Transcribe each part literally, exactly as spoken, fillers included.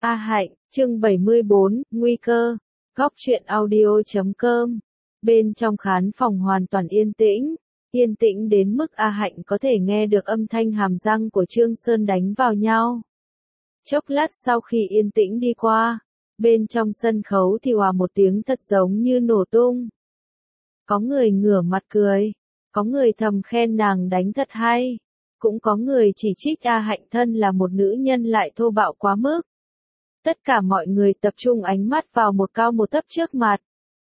A Hạnh, chương bảy mươi bốn, Nguy cơ. Góc truyện audio chấm com. Bên trong khán phòng hoàn toàn yên tĩnh, yên tĩnh đến mức A Hạnh có thể nghe được âm thanh hàm răng của Trương Sơn đánh vào nhau. Chốc lát sau khi yên tĩnh đi qua, bên trong sân khấu thì hòa một tiếng thật giống như nổ tung. Có người ngửa mặt cười, có người thầm khen nàng đánh thật hay, cũng có người chỉ trích A Hạnh thân là một nữ nhân lại thô bạo quá mức. Tất cả mọi người tập trung ánh mắt vào một cao một thấp trước mặt.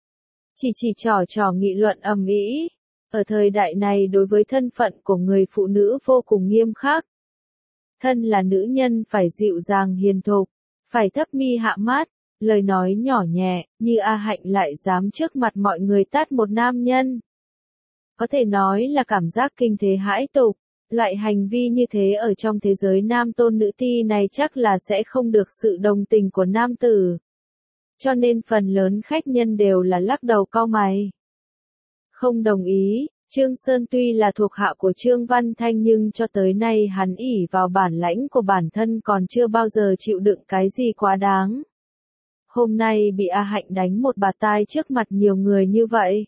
Chỉ chỉ trò trò nghị luận ầm ĩ. Ở thời đại này đối với thân phận của người phụ nữ vô cùng nghiêm khắc. Thân là nữ nhân phải dịu dàng hiền thục, phải thấp mi hạ mát, lời nói nhỏ nhẹ, như A Hạnh lại dám trước mặt mọi người tát một nam nhân. Có thể nói là cảm giác kinh thế hãi tục. Loại hành vi như thế ở trong thế giới nam tôn nữ ti này chắc là sẽ không được sự đồng tình của nam tử. Cho nên phần lớn khách nhân đều là lắc đầu cau mày. Không đồng ý, Trương Sơn tuy là thuộc hạ của Trương Văn Thanh nhưng cho tới nay hắn ỷ vào bản lãnh của bản thân còn chưa bao giờ chịu đựng cái gì quá đáng. Hôm nay bị A Hạnh đánh một bạt tai trước mặt nhiều người như vậy.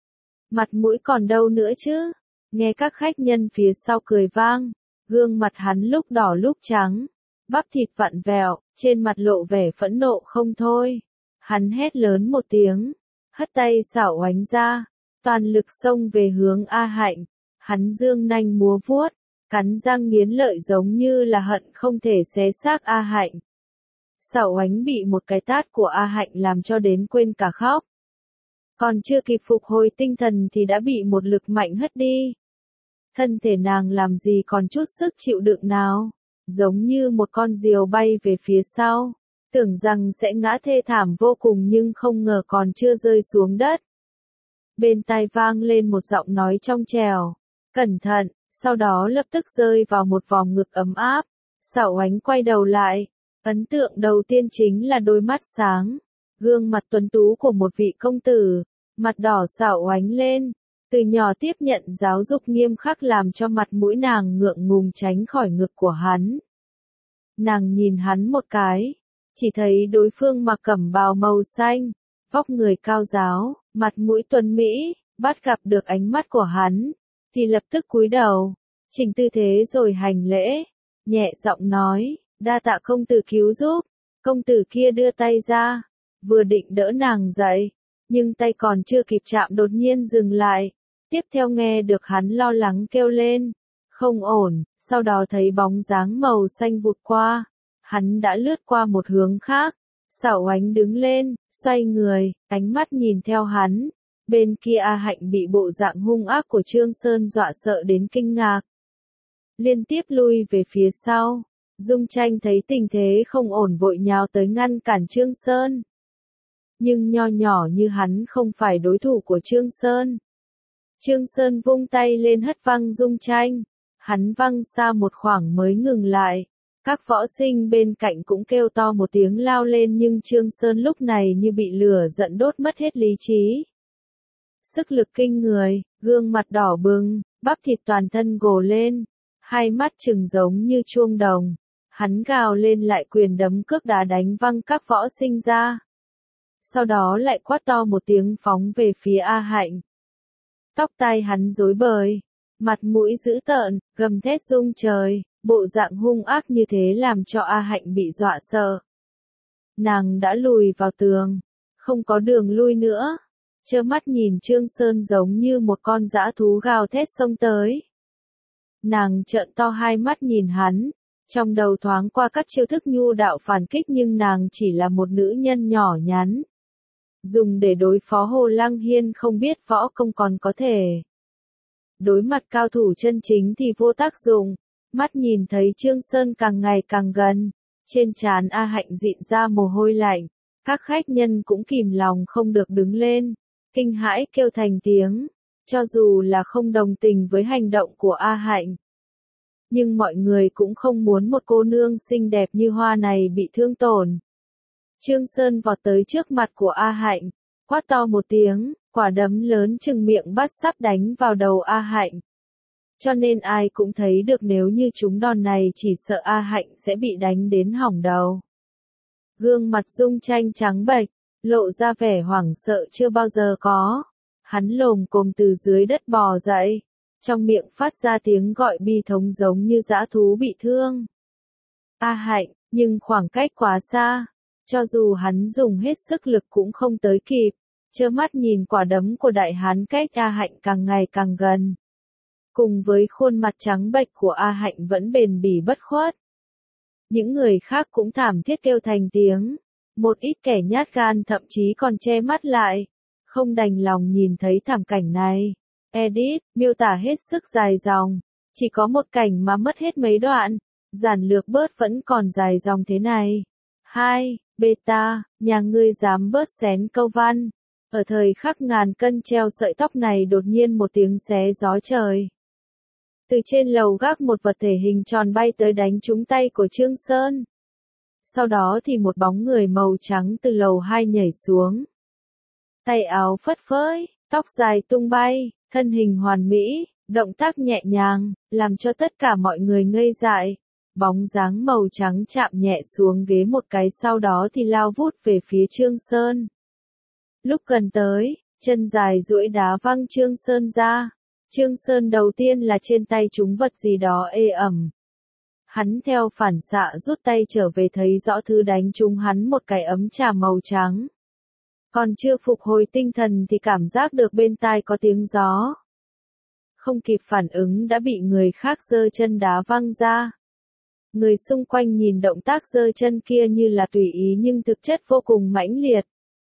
Mặt mũi còn đâu nữa chứ? Nghe các khách nhân phía sau cười vang, gương mặt hắn lúc đỏ lúc trắng, bắp thịt vặn vẹo, trên mặt lộ vẻ phẫn nộ không thôi. Hắn hét lớn một tiếng, hất tay xảo oánh ra, toàn lực xông về hướng A Hạnh. Hắn dương nanh múa vuốt, cắn răng nghiến lợi giống như là hận không thể xé xác A Hạnh. Xảo oánh bị một cái tát của A Hạnh làm cho đến quên cả khóc. Còn chưa kịp phục hồi tinh thần thì đã bị một lực mạnh hất đi. Thân thể nàng làm gì còn chút sức chịu đựng nào, giống như một con diều bay về phía sau, tưởng rằng sẽ ngã thê thảm vô cùng nhưng không ngờ còn chưa rơi xuống đất. Bên tai vang lên một giọng nói trong trẻo, cẩn thận, sau đó lập tức rơi vào một vòng ngực ấm áp. Xảo oánh quay đầu lại, ấn tượng đầu tiên chính là đôi mắt sáng, gương mặt tuấn tú của một vị công tử, mặt đỏ xảo oánh lên. Từ nhỏ tiếp nhận giáo dục nghiêm khắc làm cho mặt mũi nàng ngượng ngùng tránh khỏi ngực của hắn. Nàng nhìn hắn một cái, chỉ thấy đối phương mặc cẩm bào màu xanh, vóc người cao ráo, mặt mũi tuấn mỹ, bắt gặp được ánh mắt của hắn, thì lập tức cúi đầu, chỉnh tư thế rồi hành lễ, nhẹ giọng nói, đa tạ công tử cứu giúp. Công tử kia đưa tay ra, vừa định đỡ nàng dậy, nhưng tay còn chưa kịp chạm đột nhiên dừng lại. Tiếp theo nghe được hắn lo lắng kêu lên, không ổn, sau đó thấy bóng dáng màu xanh vụt qua, hắn đã lướt qua một hướng khác. Xảo oánh đứng lên, xoay người, ánh mắt nhìn theo hắn, bên kia A Hạnh bị bộ dạng hung ác của Trương Sơn dọa sợ đến kinh ngạc. Liên tiếp lui về phía sau, Dung Tranh thấy tình thế không ổn vội nhào tới ngăn cản Trương Sơn. Nhưng nho nhỏ như hắn không phải đối thủ của Trương Sơn. Trương Sơn vung tay lên hất văng Dung Tranh, hắn văng xa một khoảng mới ngừng lại. Các võ sinh bên cạnh cũng kêu to một tiếng lao lên nhưng Trương Sơn lúc này như bị lửa giận đốt mất hết lý trí. Sức lực kinh người, gương mặt đỏ bừng, bắp thịt toàn thân gồ lên, hai mắt trừng giống như chuông đồng. Hắn gào lên lại quyền đấm cước đá đánh văng các võ sinh ra. Sau đó lại quát to một tiếng phóng về phía A Hạnh. Tóc tai hắn rối bời, mặt mũi dữ tợn, gầm thét rung trời, bộ dạng hung ác như thế làm cho A Hạnh bị dọa sợ. Nàng đã lùi vào tường, không có đường lui nữa, trơ mắt nhìn Trương Sơn giống như một con dã thú gào thét xông tới. Nàng trợn to hai mắt nhìn hắn, trong đầu thoáng qua các chiêu thức nhu đạo phản kích nhưng nàng chỉ là một nữ nhân nhỏ nhắn. Dùng để đối phó Hồ Lăng Hiên không biết võ công còn có thể. Đối mặt cao thủ chân chính thì vô tác dụng, mắt nhìn thấy Trương Sơn càng ngày càng gần, trên trán A Hạnh dịn ra mồ hôi lạnh, các khách nhân cũng kìm lòng không được đứng lên, kinh hãi kêu thành tiếng, cho dù là không đồng tình với hành động của A Hạnh. Nhưng mọi người cũng không muốn một cô nương xinh đẹp như hoa này bị thương tổn. Trương Sơn vọt tới trước mặt của A Hạnh, quát to một tiếng, quả đấm lớn chừng miệng bát sắp đánh vào đầu A Hạnh. Cho nên ai cũng thấy được nếu như trúng đòn này chỉ sợ A Hạnh sẽ bị đánh đến hỏng đầu. Gương mặt Dung Tranh trắng bệch, lộ ra vẻ hoảng sợ chưa bao giờ có. Hắn lồm cồm từ dưới đất bò dậy, trong miệng phát ra tiếng gọi bi thống giống như dã thú bị thương. A Hạnh, nhưng khoảng cách quá xa, cho dù hắn dùng hết sức lực cũng không tới kịp, trơ mắt nhìn quả đấm của đại hán cách A Hạnh càng ngày càng gần. Cùng với khuôn mặt trắng bệch của A Hạnh vẫn bền bỉ bất khuất. Những người khác cũng thảm thiết kêu thành tiếng, một ít kẻ nhát gan thậm chí còn che mắt lại, không đành lòng nhìn thấy thảm cảnh này. Edit, miêu tả hết sức dài dòng, chỉ có một cảnh mà mất hết mấy đoạn, giản lược bớt vẫn còn dài dòng thế này. hai. Beta, nhà ngươi dám bớt xén câu văn. Ở thời khắc ngàn cân treo sợi tóc này đột nhiên một tiếng xé gió trời. Từ trên lầu gác một vật thể hình tròn bay tới đánh trúng tay của Trương Sơn. Sau đó thì một bóng người màu trắng từ lầu hai nhảy xuống. Tay áo phất phới, tóc dài tung bay, thân hình hoàn mỹ, động tác nhẹ nhàng, làm cho tất cả mọi người ngây dại. Bóng dáng màu trắng chạm nhẹ xuống ghế một cái sau đó thì lao vút về phía Trương Sơn. Lúc gần tới, chân dài duỗi đá văng Trương Sơn ra. Trương Sơn đầu tiên là trên tay trúng vật gì đó ê ẩm. Hắn theo phản xạ rút tay trở về thấy rõ thứ đánh trúng hắn một cái ấm trà màu trắng. Còn chưa phục hồi tinh thần thì cảm giác được bên tai có tiếng gió. Không kịp phản ứng đã bị người khác giơ chân đá văng ra. Người xung quanh nhìn động tác giơ chân kia như là tùy ý nhưng thực chất vô cùng mãnh liệt.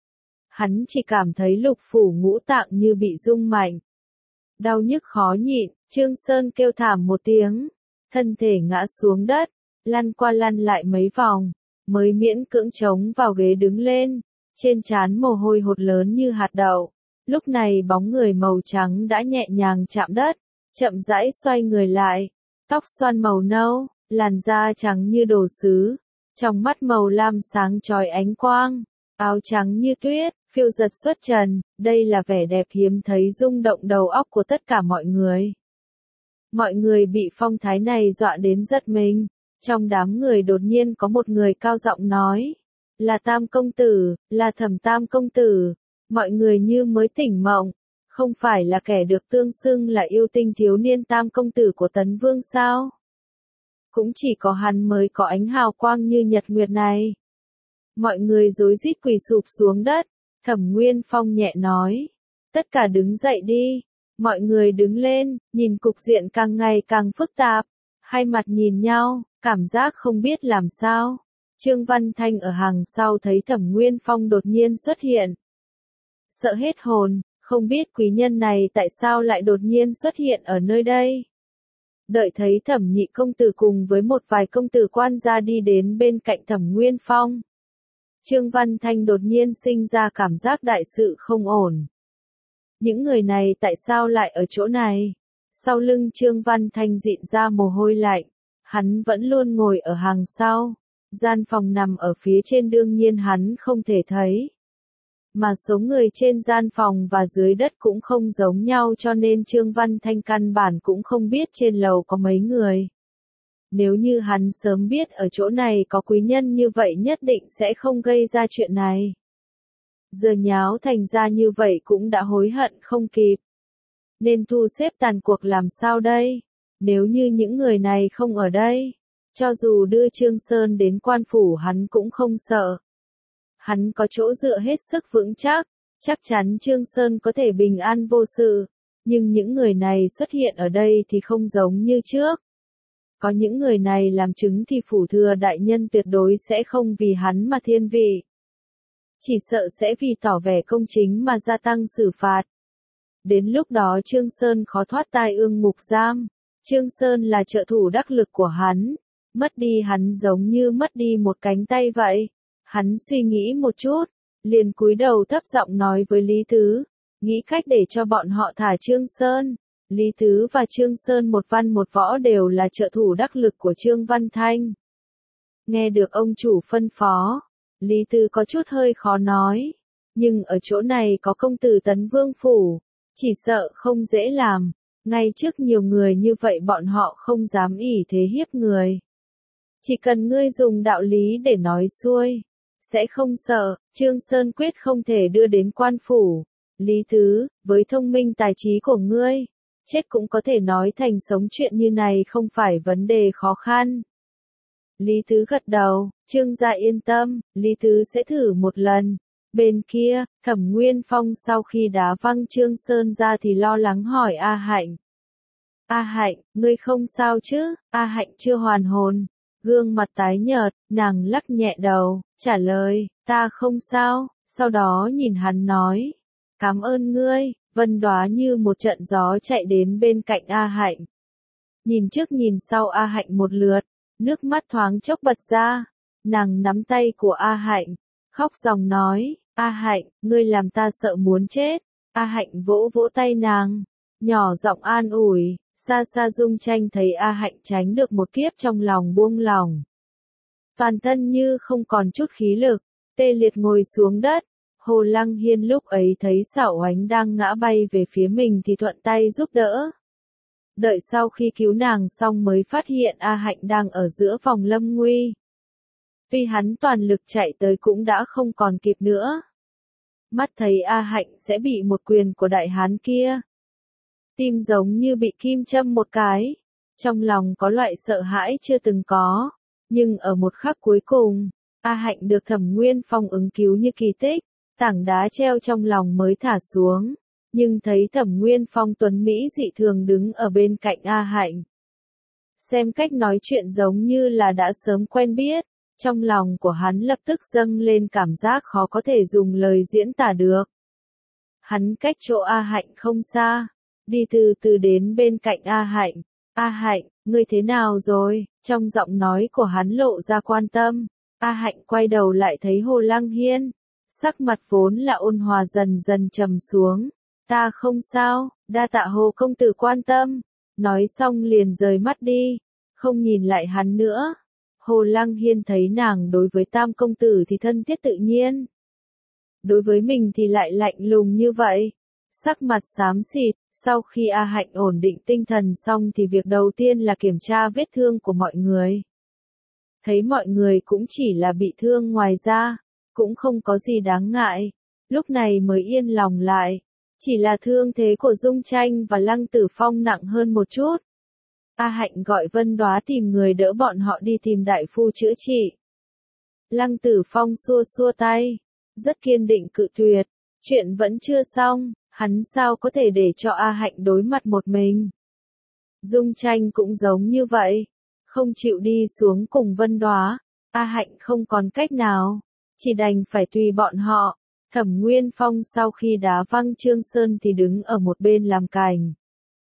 Hắn chỉ cảm thấy lục phủ ngũ tạng như bị rung mạnh. Đau nhức khó nhịn, Trương Sơn kêu thảm một tiếng, thân thể ngã xuống đất, lăn qua lăn lại mấy vòng, mới miễn cưỡng chống vào ghế đứng lên, trên trán mồ hôi hột lớn như hạt đậu. Lúc này bóng người màu trắng đã nhẹ nhàng chạm đất, chậm rãi xoay người lại, tóc xoăn màu nâu, làn da trắng như đồ sứ, trong mắt màu lam sáng chói ánh quang, áo trắng như tuyết, phiêu giật xuất trần, đây là vẻ đẹp hiếm thấy rung động đầu óc của tất cả mọi người. Mọi người bị phong thái này dọa đến giật mình, trong đám người đột nhiên có một người cao giọng nói, là Tam công tử, là Thẩm Tam công tử, mọi người như mới tỉnh mộng, không phải là kẻ được tương xưng là yêu tinh thiếu niên Tam công tử của Tấn Vương sao? Cũng chỉ có hắn mới có ánh hào quang như nhật nguyệt này. Mọi người rối rít quỳ sụp xuống đất, Thẩm Nguyên Phong nhẹ nói, tất cả đứng dậy đi. Mọi người đứng lên, nhìn cục diện càng ngày càng phức tạp, hai mặt nhìn nhau, cảm giác không biết làm sao. Trương Văn Thanh ở hàng sau thấy Thẩm Nguyên Phong đột nhiên xuất hiện. Sợ hết hồn, không biết quý nhân này tại sao lại đột nhiên xuất hiện ở nơi đây. Đợi thấy Thẩm Nhị công tử cùng với một vài công tử quan gia đi đến bên cạnh Thẩm Nguyên Phong. Trương Văn Thanh đột nhiên sinh ra cảm giác đại sự không ổn. Những người này tại sao lại ở chỗ này? Sau lưng Trương Văn Thanh dịn ra mồ hôi lạnh. Hắn vẫn luôn ngồi ở hàng sau. Gian phòng nằm ở phía trên đương nhiên hắn không thể thấy. Mà số người trên gian phòng và dưới đất cũng không giống nhau cho nên Trương Văn Thanh căn bản cũng không biết trên lầu có mấy người. Nếu như hắn sớm biết ở chỗ này có quý nhân như vậy nhất định sẽ không gây ra chuyện này. Giờ nháo thành ra như vậy cũng đã hối hận không kịp. Nên thu xếp tàn cuộc làm sao đây? Nếu như những người này không ở đây, cho dù đưa Trương Sơn đến quan phủ hắn cũng không sợ. Hắn có chỗ dựa hết sức vững chắc, chắc chắn Trương Sơn có thể bình an vô sự. Nhưng những người này xuất hiện ở đây thì không giống như trước. Có những người này làm chứng thì phủ thừa đại nhân tuyệt đối sẽ không vì hắn mà thiên vị. Chỉ sợ sẽ vì tỏ vẻ công chính mà gia tăng xử phạt. Đến lúc đó Trương Sơn khó thoát tai ương ngục giam. Trương Sơn là trợ thủ đắc lực của hắn. Mất đi hắn giống như mất đi một cánh tay vậy. Hắn suy nghĩ một chút, liền cúi đầu thấp giọng nói với Lý Tứ, nghĩ cách để cho bọn họ thả Trương Sơn. Lý Tứ và Trương Sơn một văn một võ đều là trợ thủ đắc lực của Trương Văn Thanh. Nghe được ông chủ phân phó, Lý Tứ có chút hơi khó nói, nhưng ở chỗ này có công tử Tấn Vương phủ, chỉ sợ không dễ làm, ngay trước nhiều người như vậy bọn họ không dám ỷ thế hiếp người. Chỉ cần ngươi dùng đạo lý để nói xuôi, sẽ không sợ, Trương Sơn quyết không thể đưa đến quan phủ. Lý Tứ, với thông minh tài trí của ngươi, chết cũng có thể nói thành sống, chuyện như này không phải vấn đề khó khăn. Lý Tứ gật đầu, Trương gia yên tâm, Lý Tứ sẽ thử một lần. Bên kia, Thẩm Nguyên Phong sau khi đá văng Trương Sơn ra thì lo lắng hỏi A Hạnh. A Hạnh, ngươi không sao chứ? A Hạnh chưa hoàn hồn, gương mặt tái nhợt, nàng lắc nhẹ đầu, trả lời, ta không sao, sau đó nhìn hắn nói, cảm ơn ngươi. Vân Đóa như một trận gió chạy đến bên cạnh A Hạnh. Nhìn trước nhìn sau A Hạnh một lượt, nước mắt thoáng chốc bật ra, nàng nắm tay của A Hạnh, khóc ròng nói, A Hạnh, ngươi làm ta sợ muốn chết. A Hạnh vỗ vỗ tay nàng, nhỏ giọng an ủi. Xa xa Dung Tranh thấy A Hạnh tránh được một kiếp trong lòng buông lòng. Toàn thân như không còn chút khí lực, tê liệt ngồi xuống đất. Hồ Lăng Hiên lúc ấy thấy Sảo Oánh đang ngã bay về phía mình thì thuận tay giúp đỡ. Đợi sau khi cứu nàng xong mới phát hiện A Hạnh đang ở giữa vòng lâm nguy. Tuy hắn toàn lực chạy tới cũng đã không còn kịp nữa. Mắt thấy A Hạnh sẽ bị một quyền của đại hán kia. Tim giống như bị kim châm một cái. Trong lòng có loại sợ hãi chưa từng có. Nhưng ở một khắc cuối cùng, A Hạnh được Thẩm Nguyên Phong ứng cứu như kỳ tích. Tảng đá treo trong lòng mới thả xuống. Nhưng thấy Thẩm Nguyên Phong tuấn Mỹ dị thường đứng ở bên cạnh A Hạnh. Xem cách nói chuyện giống như là đã sớm quen biết. Trong lòng của hắn lập tức dâng lên cảm giác khó có thể dùng lời diễn tả được. Hắn cách chỗ A Hạnh không xa. Đi từ từ đến bên cạnh A Hạnh. A Hạnh, ngươi thế nào rồi? Trong giọng nói của hắn lộ ra quan tâm. A Hạnh quay đầu lại thấy Hồ Lăng Hiên. Sắc mặt vốn là ôn hòa dần dần trầm xuống. Ta không sao, đa tạ Hồ công tử quan tâm. Nói xong liền rời mắt đi. Không nhìn lại hắn nữa. Hồ Lăng Hiên thấy nàng đối với Tam công tử thì thân thiết tự nhiên. Đối với mình thì lại lạnh lùng như vậy. Sắc mặt xám xịt, sau khi A Hạnh ổn định tinh thần xong thì việc đầu tiên là kiểm tra vết thương của mọi người. Thấy mọi người cũng chỉ là bị thương ngoài da, cũng không có gì đáng ngại, lúc này mới yên lòng lại. Chỉ là thương thế của Dung Tranh và Lăng Tử Phong nặng hơn một chút. A Hạnh gọi Vân Đóa tìm người đỡ bọn họ đi tìm đại phu chữa trị. Lăng Tử Phong xua xua tay, rất kiên định cự tuyệt, chuyện vẫn chưa xong. Hắn sao có thể để cho A Hạnh đối mặt một mình. Dung Tranh cũng giống như vậy. Không chịu đi xuống cùng Vân Đóa. A Hạnh không còn cách nào. Chỉ đành phải tùy bọn họ. Thẩm Nguyên Phong sau khi đá văng Trương Sơn thì đứng ở một bên làm cành.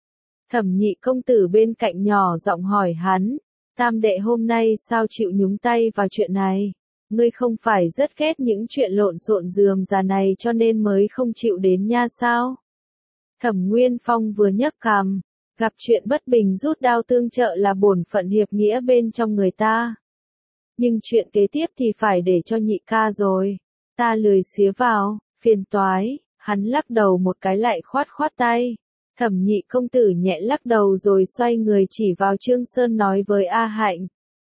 Thẩm Nhị công tử bên cạnh nhỏ giọng hỏi hắn. Tam đệ hôm nay sao chịu nhúng tay vào chuyện này? Ngươi không phải rất ghét những chuyện lộn xộn rườm rà này cho nên mới không chịu đến nha sao? Thẩm Nguyên Phong vừa nhấc cằm, gặp chuyện bất bình rút đao tương trợ là bổn phận hiệp nghĩa bên trong người ta. Nhưng chuyện kế tiếp thì phải để cho nhị ca rồi. Ta lười xía vào, phiền toái, hắn lắc đầu một cái lại khoát khoát tay. Thẩm Nhị công tử nhẹ lắc đầu rồi xoay người chỉ vào Trương Sơn nói với A Hạnh.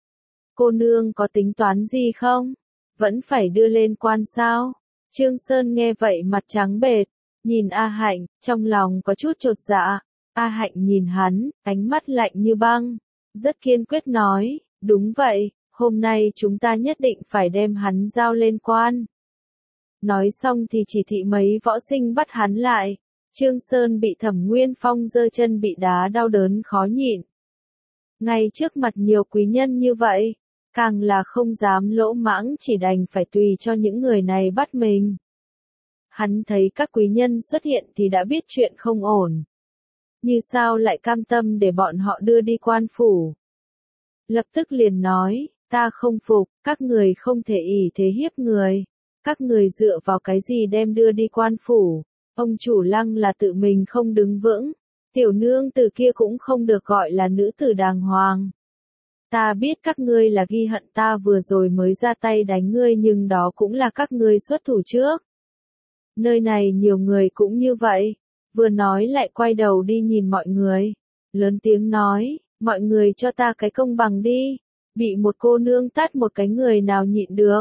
Cô nương có tính toán gì không? Vẫn phải đưa lên quan sao? Trương Sơn nghe vậy mặt trắng bệch, nhìn A Hạnh, trong lòng có chút chột dạ. A Hạnh nhìn hắn, ánh mắt lạnh như băng, rất kiên quyết nói, đúng vậy, hôm nay chúng ta nhất định phải đem hắn giao lên quan. Nói xong thì chỉ thị mấy võ sinh bắt hắn lại. Trương Sơn bị Thẩm Nguyên Phong giơ chân bị đá đau đớn khó nhịn. Ngay trước mặt nhiều quý nhân như vậy, càng là không dám lỗ mãng, chỉ đành phải tùy cho những người này bắt mình. Hắn thấy các quý nhân xuất hiện thì đã biết chuyện không ổn. Như sao lại cam tâm để bọn họ đưa đi quan phủ. Lập tức liền nói, ta không phục, các người không thể ỷ thế hiếp người. Các người dựa vào cái gì đem đưa đi quan phủ? Ông chủ Lăng là tự mình không đứng vững. Tiểu nương từ kia cũng không được gọi là nữ tử đàng hoàng. Ta biết các ngươi là ghi hận ta vừa rồi mới ra tay đánh ngươi, nhưng đó cũng là các ngươi xuất thủ trước. Nơi này nhiều người cũng như vậy. Vừa nói lại quay đầu đi nhìn mọi người. Lớn tiếng nói, mọi người cho ta cái công bằng đi. Bị một cô nương tát một cái người nào nhịn được.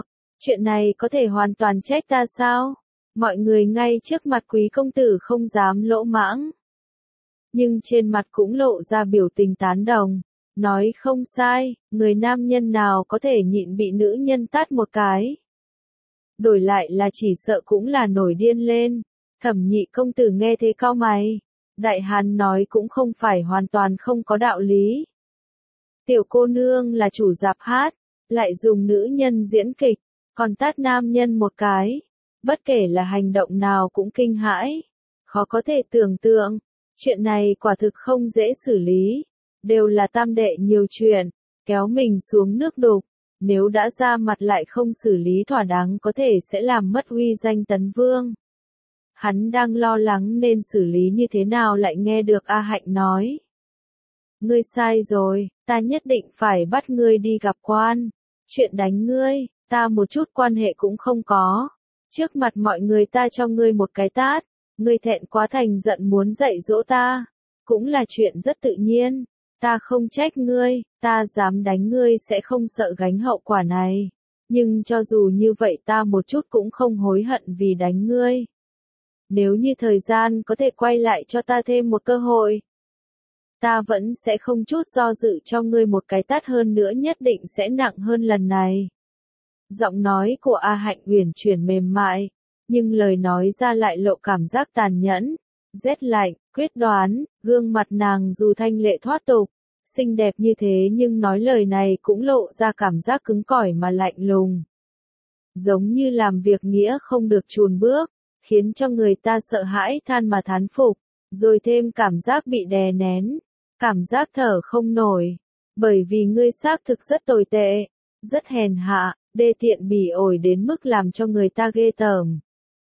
Chuyện này có thể hoàn toàn trách ta sao? Mọi người ngay trước mặt quý công tử không dám lỗ mãng. Nhưng trên mặt cũng lộ ra biểu tình tán đồng. Nói không sai, người nam nhân nào có thể nhịn bị nữ nhân tát một cái. Đổi lại là chỉ sợ cũng là nổi điên lên. Thẩm nhị công tử nghe thế cau mày. Đại hán nói cũng không phải hoàn toàn không có đạo lý. Tiểu cô nương là chủ dạp hát, lại dùng nữ nhân diễn kịch, còn tát nam nhân một cái. Bất kể là hành động nào cũng kinh hãi. Khó có thể tưởng tượng. Chuyện này quả thực không dễ xử lý. Đều là tam đệ nhiều chuyện. Kéo mình xuống nước đục. Nếu đã ra mặt lại không xử lý thỏa đáng có thể sẽ làm mất uy danh Tấn Vương. Hắn đang lo lắng nên xử lý như thế nào lại nghe được A Hạnh nói. Ngươi sai rồi, ta nhất định phải bắt ngươi đi gặp quan. Chuyện đánh ngươi, ta một chút quan hệ cũng không có. Trước mặt mọi người ta cho ngươi một cái tát, ngươi thẹn quá thành giận muốn dạy dỗ ta. Cũng là chuyện rất tự nhiên, ta không trách ngươi, ta dám đánh ngươi sẽ không sợ gánh hậu quả này. Nhưng cho dù như vậy ta một chút cũng không hối hận vì đánh ngươi. Nếu như thời gian có thể quay lại cho ta thêm một cơ hội, ta vẫn sẽ không chút do dự cho ngươi một cái tát, hơn nữa nhất định sẽ nặng hơn lần này. Giọng nói của A Hạnh uyển chuyển mềm mại, nhưng lời nói ra lại lộ cảm giác tàn nhẫn, rét lạnh, quyết đoán, gương mặt nàng dù thanh lệ thoát tục, xinh đẹp như thế nhưng nói lời này cũng lộ ra cảm giác cứng cỏi mà lạnh lùng. Giống như làm việc nghĩa không được chùn bước, khiến cho người ta sợ hãi than mà thán phục, rồi thêm cảm giác bị đè nén, cảm giác thở không nổi, bởi vì ngươi xác thực rất tồi tệ, rất hèn hạ, đê tiện bỉ ổi đến mức làm cho người ta ghê tởm.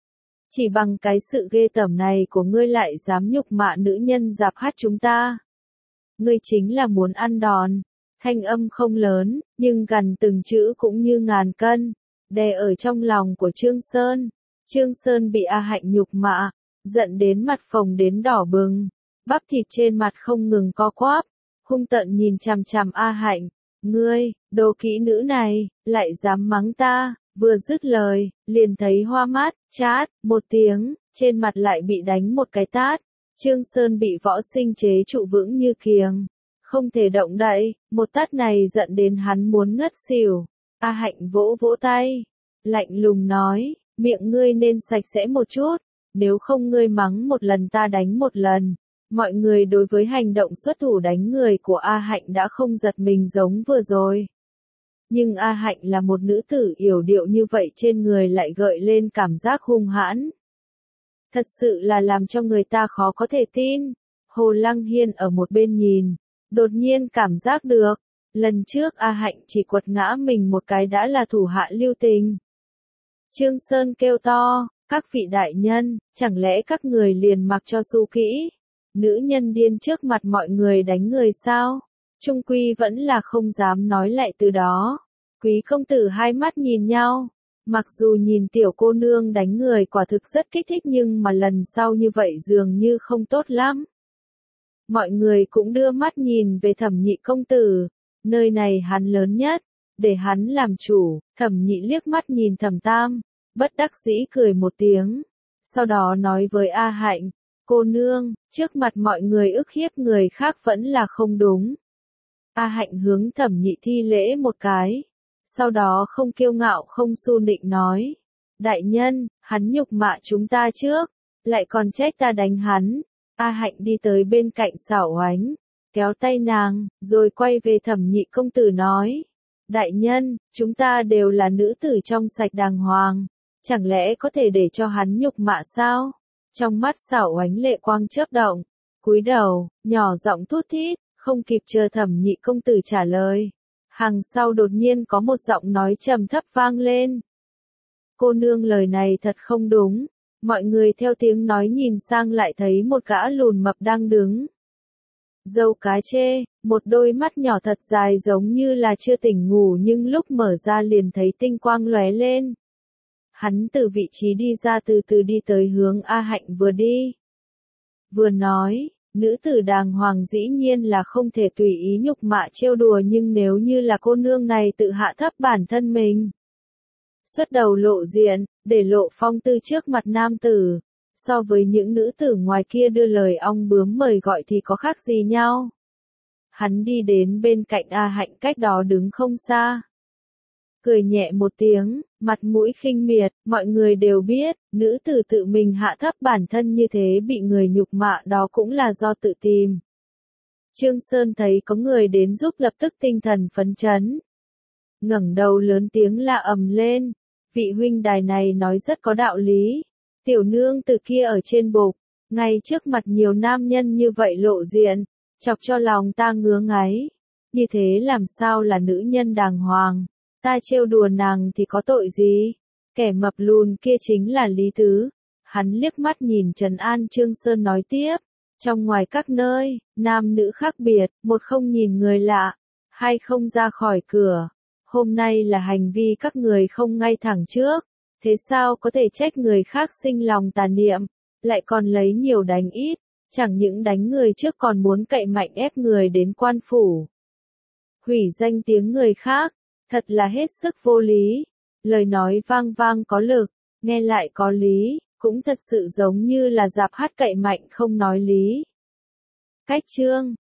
Chỉ bằng cái sự ghê tởm này của ngươi lại dám nhục mạ nữ nhân dạp hát chúng ta. Ngươi chính là muốn ăn đòn. Thanh âm không lớn, nhưng gần từng chữ cũng như ngàn cân, đè ở trong lòng của Trương Sơn. Trương Sơn bị A Hạnh nhục mạ, giận đến mặt phồng đến đỏ bừng, bắp thịt trên mặt không ngừng co quắp, hung tợn nhìn chằm chằm A Hạnh. Ngươi, đồ kỹ nữ này, lại dám mắng ta, vừa dứt lời, liền thấy hoa mắt, chát, một tiếng, trên mặt lại bị đánh một cái tát. Trương Sơn bị võ sinh chế trụ vững như kiềng, không thể động đậy, một tát này giận đến hắn muốn ngất xỉu. A Hạnh vỗ vỗ tay, lạnh lùng nói, miệng ngươi nên sạch sẽ một chút, nếu không ngươi mắng một lần ta đánh một lần. Mọi người đối với hành động xuất thủ đánh người của A Hạnh đã không giật mình giống vừa rồi. Nhưng A Hạnh là một nữ tử yểu điệu như vậy trên người lại gợi lên cảm giác hung hãn. Thật sự là làm cho người ta khó có thể tin. Hồ Lăng Hiên ở một bên nhìn, đột nhiên cảm giác được, lần trước A Hạnh chỉ quật ngã mình một cái đã là thủ hạ lưu tình. Trương Sơn kêu to, các vị đại nhân, chẳng lẽ các người liền mặc cho su kỹ? Nữ nhân điên trước mặt mọi người đánh người sao? Trung quy vẫn là không dám nói lại từ đó. Quý công tử hai mắt nhìn nhau. Mặc dù nhìn tiểu cô nương đánh người quả thực rất kích thích nhưng mà lần sau như vậy dường như không tốt lắm. Mọi người cũng đưa mắt nhìn về Thẩm nhị công tử. Nơi này hắn lớn nhất, để hắn làm chủ. Thẩm nhị liếc mắt nhìn Thẩm Tam, bất đắc dĩ cười một tiếng. Sau đó nói với A Hạnh, cô nương, trước mặt mọi người ức hiếp người khác vẫn là không đúng. A Hạnh hướng Thẩm nhị thi lễ một cái. Sau đó không kiêu ngạo không su nịnh nói. Đại nhân, hắn nhục mạ chúng ta trước, lại còn trách ta đánh hắn. A Hạnh đi tới bên cạnh Xảo Oánh, kéo tay nàng, rồi quay về Thẩm nhị công tử nói. Đại nhân, chúng ta đều là nữ tử trong sạch đàng hoàng, chẳng lẽ có thể để cho hắn nhục mạ sao? Trong mắt Xảo Oánh lệ quang chớp động, cúi đầu, nhỏ giọng thút thít, không kịp chờ Thẩm nhị công tử trả lời. Hàng sau đột nhiên có một giọng nói trầm thấp vang lên. Cô nương lời này thật không đúng. Mọi người theo tiếng nói nhìn sang lại thấy một gã lùn mập đang đứng. Râu cá chê, một đôi mắt nhỏ thật dài giống như là chưa tỉnh ngủ nhưng lúc mở ra liền thấy tinh quang lóe lên. Hắn từ vị trí đi ra từ từ đi tới hướng A Hạnh vừa đi. Vừa nói. Nữ tử đàng hoàng dĩ nhiên là không thể tùy ý nhục mạ trêu đùa nhưng nếu như là cô nương này tự hạ thấp bản thân mình. xuất đầu lộ diện, để lộ phong tư trước mặt nam tử. So với những nữ tử ngoài kia đưa lời ong bướm mời gọi thì có khác gì nhau. Hắn đi đến bên cạnh A Hạnh cách đó đứng không xa. Cười nhẹ một tiếng, mặt mũi khinh miệt, mọi người đều biết, nữ tử tự mình hạ thấp bản thân như thế bị người nhục mạ đó cũng là do tự tìm. Trương Sơn thấy có người đến giúp lập tức tinh thần phấn chấn. Ngẩng đầu lớn tiếng la ầm lên, vị huynh đài này nói rất có đạo lý. Tiểu nương từ kia ở trên bục, ngay trước mặt nhiều nam nhân như vậy lộ diện, chọc cho lòng ta ngứa ngáy. Như thế làm sao là nữ nhân đàng hoàng, ta trêu đùa nàng thì có tội gì? Kẻ mập lùn kia chính là Lý Tứ. Hắn liếc mắt nhìn Trần An Trương Sơn nói tiếp, trong ngoài các nơi, nam nữ khác biệt, một không nhìn người lạ, hai không ra khỏi cửa. Hôm nay là hành vi các người không ngay thẳng trước, thế sao có thể trách người khác sinh lòng tà niệm, lại còn lấy nhiều đánh ít, chẳng những đánh người trước còn muốn cậy mạnh ép người đến quan phủ. Hủy danh tiếng người khác, thật là hết sức vô lý. Lời nói vang vang có lực, nghe lại có lý, cũng thật sự giống như là dạp hát cậy mạnh không nói lý. Cách chương